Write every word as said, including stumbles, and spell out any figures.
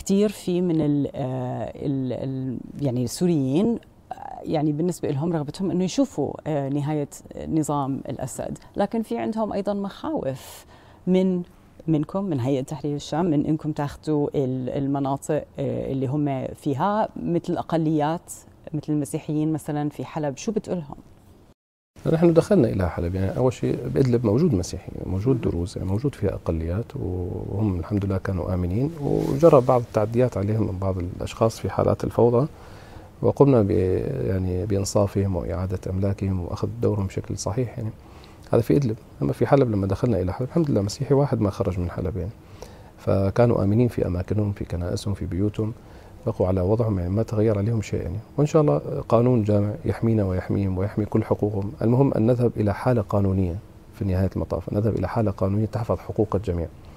كثير في من ال ال ال يعني السوريين يعني بالنسبة لهم رغبتهم أنه يشوفوا نهاية نظام الأسد، لكن في عندهم أيضا مخاوف من منكم من هيئة تحرير الشام، من أنكم تاخذوا المناطق اللي هم فيها مثل الأقليات مثل المسيحيين مثلا في حلب. شو بتقولهم؟ نحن دخلنا إلى حلب، يعني أول شيء بإدلب موجود مسيحيين، موجود دروز، يعني موجود فيها أقليات، وهم الحمد لله كانوا آمنين، وجرى بعض التعديات عليهم من بعض الأشخاص في حالات الفوضى، وقمنا ب يعني بإنصافهم وإعادة أملاكهم وأخذ دورهم بشكل صحيح. يعني هذا في إدلب. أما في حلب لما دخلنا إلى حلب الحمد لله مسيحي واحد ما خرج من حلب، يعني فكانوا آمنين في أماكنهم، في كنائسهم، في بيوتهم، بقوا على وضعهم، يعني ما تغير عليهم شيء. يعني وإن شاء الله قانون جامع يحمينا ويحميهم ويحمي كل حقوقهم. المهم أن نذهب إلى حالة قانونية في نهاية المطاف، نذهب إلى حالة قانونية تحفظ حقوق الجميع.